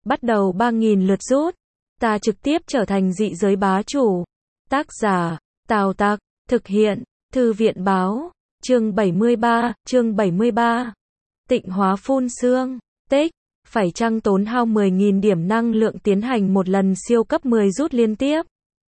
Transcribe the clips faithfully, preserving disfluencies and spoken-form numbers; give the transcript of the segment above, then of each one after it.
Bắt đầu ba nghìn lượt rút. Ta trực tiếp trở thành dị giới bá chủ. Tác giả, Tào Tặc, thực hiện, Thư viện báo, chương bảy mươi ba, chương bảy mươi ba. Tịnh hóa phun sương, tích, phải chăng tốn hao mười nghìn điểm năng lượng tiến hành một lần siêu cấp mười rút liên tiếp?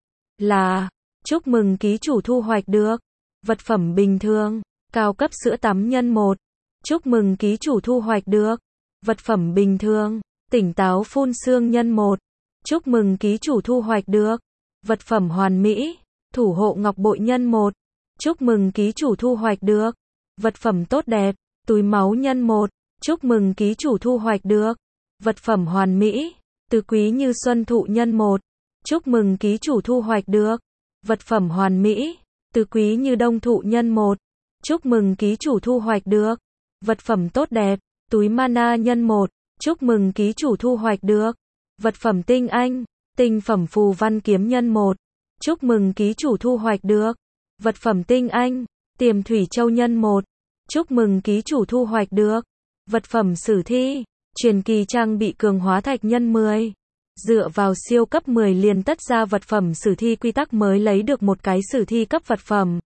Là, chúc mừng ký chủ thu hoạch được, vật phẩm bình thường, cao cấp sữa tắm nhân một. Chúc mừng ký chủ thu hoạch được, vật phẩm bình thường, tỉnh táo phun sương nhân một. Chúc mừng ký chủ thu hoạch được, vật phẩm hoàn mỹ, thủ hộ ngọc bội nhân một. Chúc mừng ký chủ thu hoạch được, vật phẩm tốt đẹp, túi máu nhân một. Chúc mừng ký chủ thu hoạch được, vật phẩm hoàn mỹ, tứ quý như xuân thụ nhân một. Chúc mừng ký chủ thu hoạch được, vật phẩm hoàn mỹ, tứ quý như đông thụ nhân một. Chúc mừng ký chủ thu hoạch được, vật phẩm tốt đẹp, túi mana nhân một. Chúc mừng ký chủ thu hoạch được, vật phẩm tinh anh, tinh phẩm phù văn kiếm nhân một. Chúc mừng ký chủ thu hoạch được, vật phẩm tinh anh, tiềm thủy châu nhân một. Chúc mừng ký chủ thu hoạch được, vật phẩm sử thi, truyền kỳ trang bị cường hóa thạch nhân mười. Dựa vào siêu cấp mười liền tất ra vật phẩm sử thi quy tắc mới lấy được một cái sử thi cấp vật phẩm.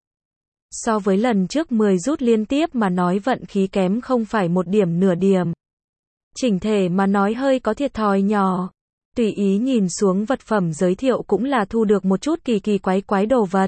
So với lần trước mười rút liên tiếp mà nói vận khí kém không phải một điểm nửa điểm. Chỉnh thể mà nói hơi có thiệt thòi nhỏ. Tùy ý nhìn xuống vật phẩm giới thiệu cũng là thu được một chút kỳ kỳ quái quái đồ vật.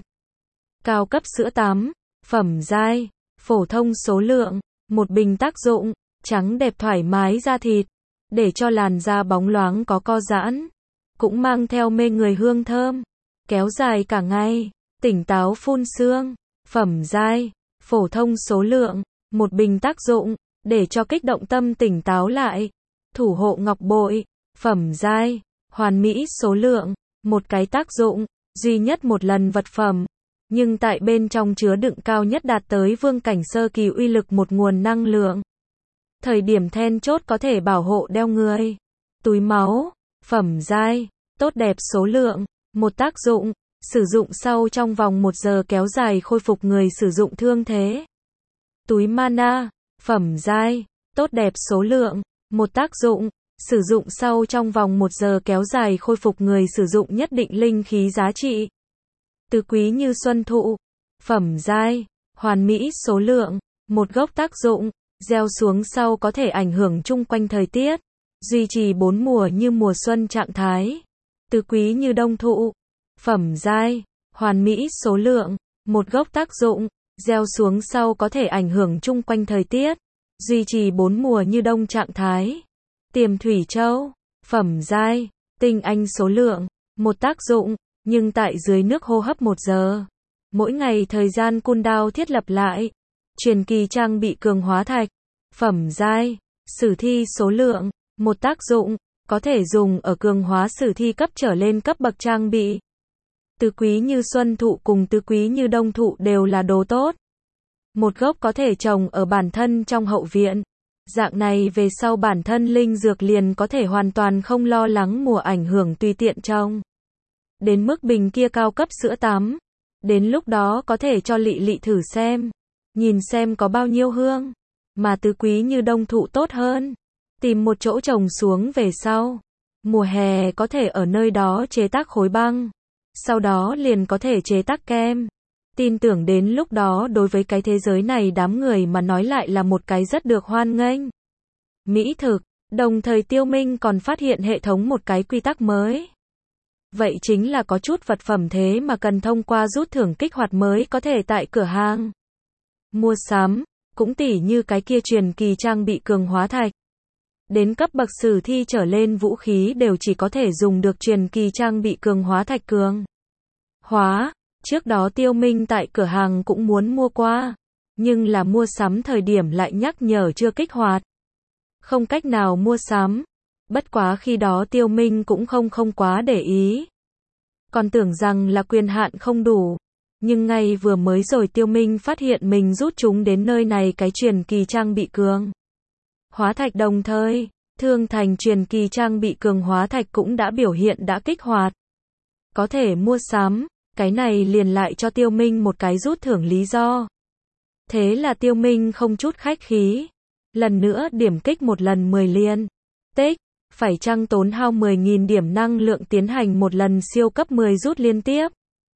Cao cấp sữa tắm, phẩm giai, phổ thông số lượng, một bình tác dụng, trắng đẹp thoải mái da thịt, để cho làn da bóng loáng có co giãn, cũng mang theo mê người hương thơm, kéo dài cả ngày, tỉnh táo phun sương, phẩm giai, phổ thông số lượng, một bình tác dụng, để cho kích động tâm tỉnh táo lại, thủ hộ ngọc bội, phẩm giai, hoàn mỹ số lượng, một cái tác dụng, duy nhất một lần vật phẩm, nhưng tại bên trong chứa đựng cao nhất đạt tới vương cảnh sơ kỳ uy lực một nguồn năng lượng. Thời điểm then chốt có thể bảo hộ đeo người. Túi máu, phẩm giai, tốt đẹp số lượng, một tác dụng, sử dụng sau trong vòng một giờ kéo dài khôi phục người sử dụng thương thế. Túi mana, phẩm giai, tốt đẹp số lượng, một tác dụng, sử dụng sau trong vòng một giờ kéo dài khôi phục người sử dụng nhất định linh khí giá trị. Tứ quý như xuân thụ, phẩm giai, hoàn mỹ số lượng, một gốc tác dụng, gieo xuống sau có thể ảnh hưởng chung quanh thời tiết, duy trì bốn mùa như mùa xuân trạng thái. Tứ quý như đông thụ, phẩm giai, hoàn mỹ số lượng, một gốc tác dụng, gieo xuống sau có thể ảnh hưởng chung quanh thời tiết, duy trì bốn mùa như đông trạng thái. Tiềm thủy châu, phẩm giai, tinh anh số lượng, một tác dụng, nhưng tại dưới nước hô hấp một giờ. Mỗi ngày thời gian cooldown thiết lập lại. Truyền kỳ trang bị cường hóa thạch, phẩm giai, sử thi số lượng, một tác dụng, có thể dùng ở cường hóa sử thi cấp trở lên cấp bậc trang bị. Tứ quý như xuân thụ cùng tứ quý như đông thụ đều là đồ tốt. Một gốc có thể trồng ở bản thân trong hậu viện. Dạng này về sau bản thân linh dược liền có thể hoàn toàn không lo lắng mùa ảnh hưởng tùy tiện trồng. Đến mức bình kia cao cấp sữa tắm. Đến lúc đó có thể cho Lị Lị thử xem. Nhìn xem có bao nhiêu hương. Mà tứ quý như đông thụ tốt hơn. Tìm một chỗ trồng xuống về sau. Mùa hè có thể ở nơi đó chế tác khối băng. Sau đó liền có thể chế tác kem. Tin tưởng đến lúc đó đối với cái thế giới này đám người mà nói lại là một cái rất được hoan nghênh. Mỹ thực, đồng thời Tiêu Minh còn phát hiện hệ thống một cái quy tắc mới. Vậy chính là có chút vật phẩm thế mà cần thông qua rút thưởng kích hoạt mới có thể tại cửa hàng mua sắm, cũng tỉ như cái kia truyền kỳ trang bị cường hóa thạch. Đến cấp bậc sử thi trở lên vũ khí đều chỉ có thể dùng được truyền kỳ trang bị cường hóa thạch cường hóa. Trước đó Tiêu Minh tại cửa hàng cũng muốn mua qua, nhưng là mua sắm thời điểm lại nhắc nhở chưa kích hoạt. Không cách nào mua sắm. Bất quá khi đó Tiêu Minh cũng không không quá để ý. Còn tưởng rằng là quyền hạn không đủ. Nhưng ngay vừa mới rồi Tiêu Minh phát hiện mình rút chúng đến nơi này cái truyền kỳ trang bị cường hóa thạch đồng thời, thương thành truyền kỳ trang bị cường hóa thạch cũng đã biểu hiện đã kích hoạt. Có thể mua sắm, cái này liền lại cho Tiêu Minh một cái rút thưởng lý do. Thế là Tiêu Minh không chút khách khí. Lần nữa điểm kích một lần mười liên. Tích, phải chăng tốn hao mười nghìn điểm năng lượng tiến hành một lần siêu cấp mười rút liên tiếp?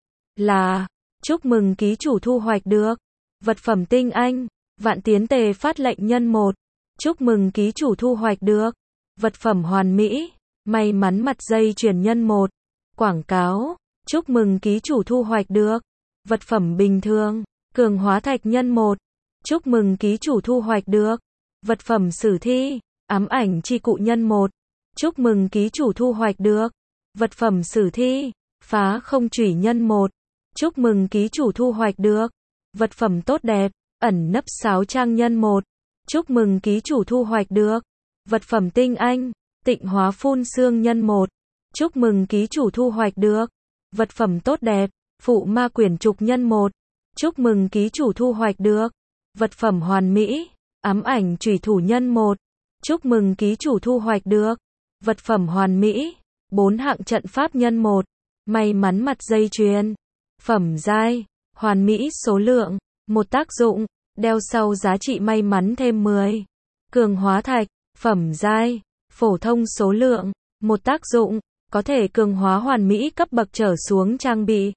Là. Chúc mừng ký chủ thu hoạch được vật phẩm tinh anh, vạn tiến tề phát lệnh nhân một. Chúc mừng ký chủ thu hoạch được vật phẩm hoàn mỹ, may mắn mặt dây chuyền nhân một. Quảng cáo. Chúc mừng ký chủ thu hoạch được vật phẩm bình thường, cường hóa thạch nhân một. Chúc mừng ký chủ thu hoạch được vật phẩm sử thi, ám ảnh chi cụ nhân một. Chúc mừng ký chủ thu hoạch được vật phẩm sử thi, phá không chủy nhân một. Chúc mừng ký chủ thu hoạch được vật phẩm tốt đẹp, ẩn nấp sáo trang nhân một. Chúc mừng ký chủ thu hoạch được vật phẩm tinh anh, tịnh hóa phun xương nhân một. Chúc mừng ký chủ thu hoạch được vật phẩm tốt đẹp, phụ ma quyển trục nhân một. Chúc mừng ký chủ thu hoạch được vật phẩm hoàn mỹ, ám ảnh chủy thủ nhân một. Chúc mừng ký chủ thu hoạch được vật phẩm hoàn mỹ, bốn hạng trận pháp nhân một. May mắn mặt dây chuyền. Phẩm giai, hoàn mỹ số lượng, một tác dụng, đeo sau giá trị may mắn thêm mười. Cường hóa thạch, phẩm giai, phổ thông số lượng, một tác dụng, có thể cường hóa hoàn mỹ cấp bậc trở xuống trang bị.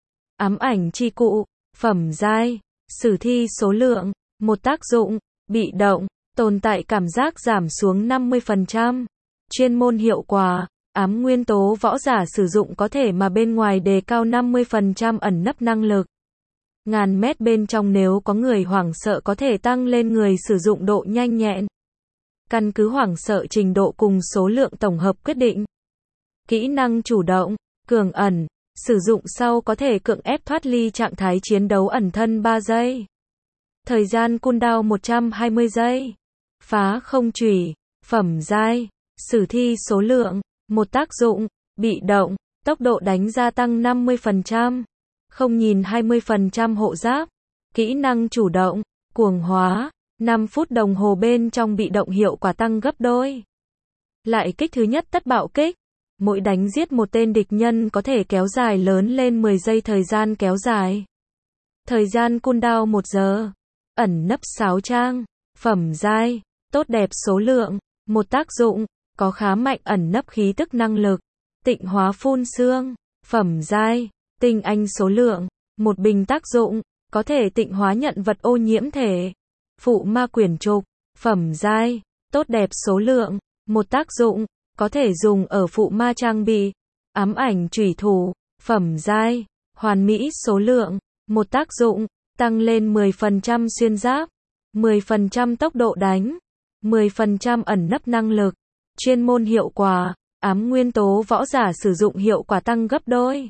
Ám ảnh chi cụ, phẩm giai, sử thi số lượng, một tác dụng, bị động, tồn tại cảm giác giảm xuống năm mươi phần trăm. Chuyên môn hiệu quả, ám nguyên tố võ giả sử dụng có thể mà bên ngoài đề cao năm mươi phần trăm ẩn nấp năng lực. Ngàn mét bên trong nếu có người hoảng sợ có thể tăng lên người sử dụng độ nhanh nhẹn. Căn cứ hoảng sợ trình độ cùng số lượng tổng hợp quyết định. Kỹ năng chủ động, cường ẩn, sử dụng sau có thể cưỡng ép thoát ly trạng thái chiến đấu ẩn thân ba giây. Thời gian cooldown một trăm hai mươi giây. Phá không chủy, phẩm giai, sử thi số lượng, một tác dụng, bị động, tốc độ đánh gia tăng năm mươi phần trăm. Không nhìn hai mươi phần trăm hộ giáp. Kỹ năng chủ động, cuồng hóa, năm phút đồng hồ bên trong bị động hiệu quả tăng gấp đôi. Lại kích thứ nhất tất bạo kích. Mỗi đánh giết một tên địch nhân có thể kéo dài lớn lên mười giây thời gian kéo dài. Thời gian cooldown một giờ. Ẩn nấp sáo trang, phẩm giai, tốt đẹp số lượng, một tác dụng, có khá mạnh ẩn nấp khí tức năng lực. Tịnh hóa phun xương, phẩm giai, tinh anh số lượng, một bình tác dụng, có thể tịnh hóa nhận vật ô nhiễm thể. Phụ ma quyển trục, phẩm giai, tốt đẹp số lượng, một tác dụng, có thể dùng ở phụ ma trang bị. Ám ảnh chủy thủ, phẩm giai, hoàn mỹ số lượng, một tác dụng, tăng lên mười phần trăm xuyên giáp, mười phần trăm tốc độ đánh, mười phần trăm ẩn nấp năng lực. Chuyên môn hiệu quả, ám nguyên tố võ giả sử dụng hiệu quả tăng gấp đôi.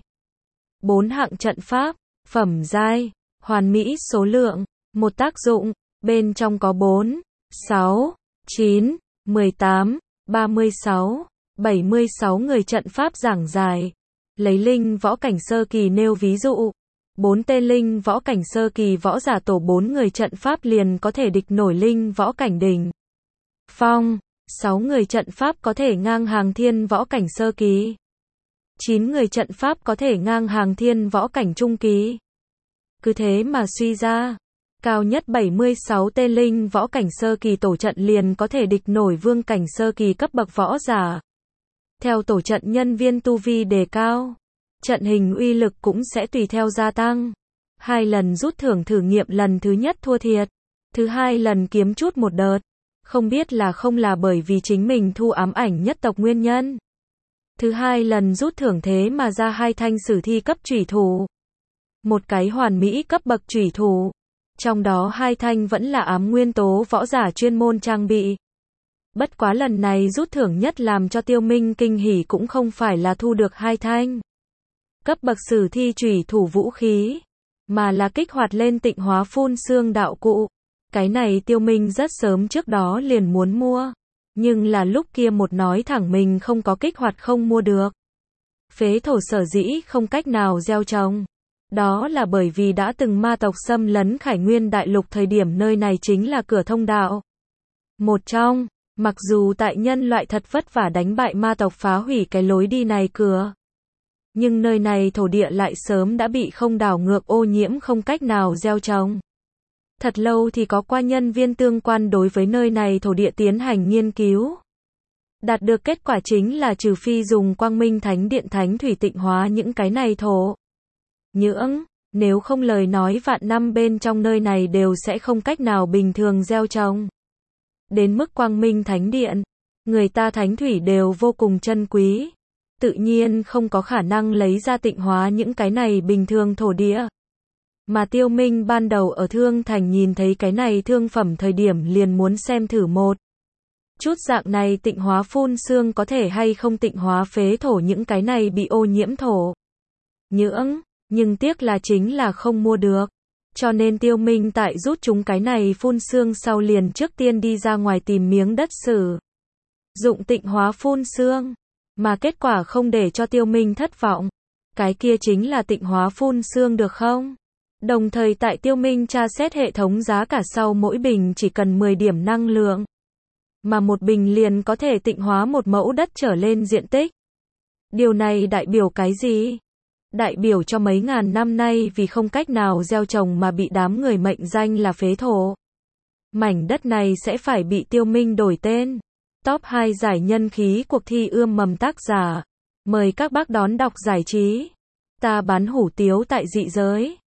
Bốn hạng trận pháp, phẩm giai, hoàn mỹ số lượng, một tác dụng, bên trong có bốn, sáu, chín, mười tám, ba mươi sáu, bảy mươi sáu người trận pháp giảng giải. Lấy linh võ cảnh sơ kỳ nêu ví dụ. Bốn tên linh võ cảnh sơ kỳ võ giả tổ bốn người trận pháp liền có thể địch nổi linh võ cảnh đỉnh phong. Sáu người trận pháp có thể ngang hàng thiên võ cảnh sơ kỳ. Chín người trận pháp có thể ngang hàng thiên võ cảnh trung kỳ. Cứ thế mà suy ra, cao nhất bảy mươi sáu tên linh võ cảnh sơ kỳ tổ trận liền có thể địch nổi vương cảnh sơ kỳ cấp bậc võ giả. Theo tổ trận nhân viên tu vi đề cao, trận hình uy lực cũng sẽ tùy theo gia tăng. Hai lần rút thưởng thử nghiệm, lần thứ nhất thua thiệt, thứ hai lần kiếm chút một đợt. Không biết là không là bởi vì chính mình thu ám ảnh nhất tộc nguyên nhân. Thứ hai lần rút thưởng thế mà ra hai thanh sử thi cấp chủy thủ. Một cái hoàn mỹ cấp bậc chủy thủ. Trong đó hai thanh vẫn là ám nguyên tố võ giả chuyên môn trang bị. Bất quá lần này rút thưởng nhất làm cho Tiêu Minh kinh hỉ cũng không phải là thu được hai thanh cấp bậc sử thi chủy thủ vũ khí, mà là kích hoạt lên tịnh hóa phun xương đạo cụ. Cái này Tiêu Minh rất sớm trước đó liền muốn mua, nhưng là lúc kia một nói thẳng mình không có kích hoạt không mua được. Phế thổ sở dĩ không cách nào gieo trồng, đó là bởi vì đã từng ma tộc xâm lấn Khải Nguyên đại lục thời điểm nơi này chính là cửa thông đạo. Một trong, mặc dù tại nhân loại thật vất vả đánh bại ma tộc phá hủy cái lối đi này cửa, nhưng nơi này thổ địa lại sớm đã bị không đảo ngược ô nhiễm không cách nào gieo trồng. Thật lâu thì có qua nhân viên tương quan đối với nơi này thổ địa tiến hành nghiên cứu. Đạt được kết quả chính là trừ phi dùng Quang Minh Thánh Điện thánh thủy tịnh hóa những cái này thổ nhưỡng, nếu không lời nói vạn năm bên trong nơi này đều sẽ không cách nào bình thường gieo trồng. Đến mức Quang Minh Thánh Điện, người ta thánh thủy đều vô cùng chân quý, tự nhiên không có khả năng lấy ra tịnh hóa những cái này bình thường thổ địa. Mà Tiêu Minh ban đầu ở Thương Thành nhìn thấy cái này thương phẩm thời điểm liền muốn xem thử một chút dạng này tịnh hóa phun sương có thể hay không tịnh hóa phế thổ những cái này bị ô nhiễm thổ nhưỡng, nhưng tiếc là chính là không mua được. Cho nên Tiêu Minh tại rút chúng cái này phun sương sau liền trước tiên đi ra ngoài tìm miếng đất sử dụng tịnh hóa phun sương, mà kết quả không để cho Tiêu Minh thất vọng. Cái kia chính là tịnh hóa phun sương được không? Đồng thời tại Tiêu Minh tra xét hệ thống giá cả sau mỗi bình chỉ cần mười điểm năng lượng, mà một bình liền có thể tịnh hóa một mẫu đất trở lên diện tích. Điều này đại biểu cái gì? Đại biểu cho mấy ngàn năm nay vì không cách nào gieo trồng mà bị đám người mệnh danh là phế thổ. Mảnh đất này sẽ phải bị Tiêu Minh đổi tên. Top hai giải nhân khí cuộc thi ươm mầm tác giả. Mời các bác đón đọc giải trí. Ta bán hủ tiếu tại dị giới.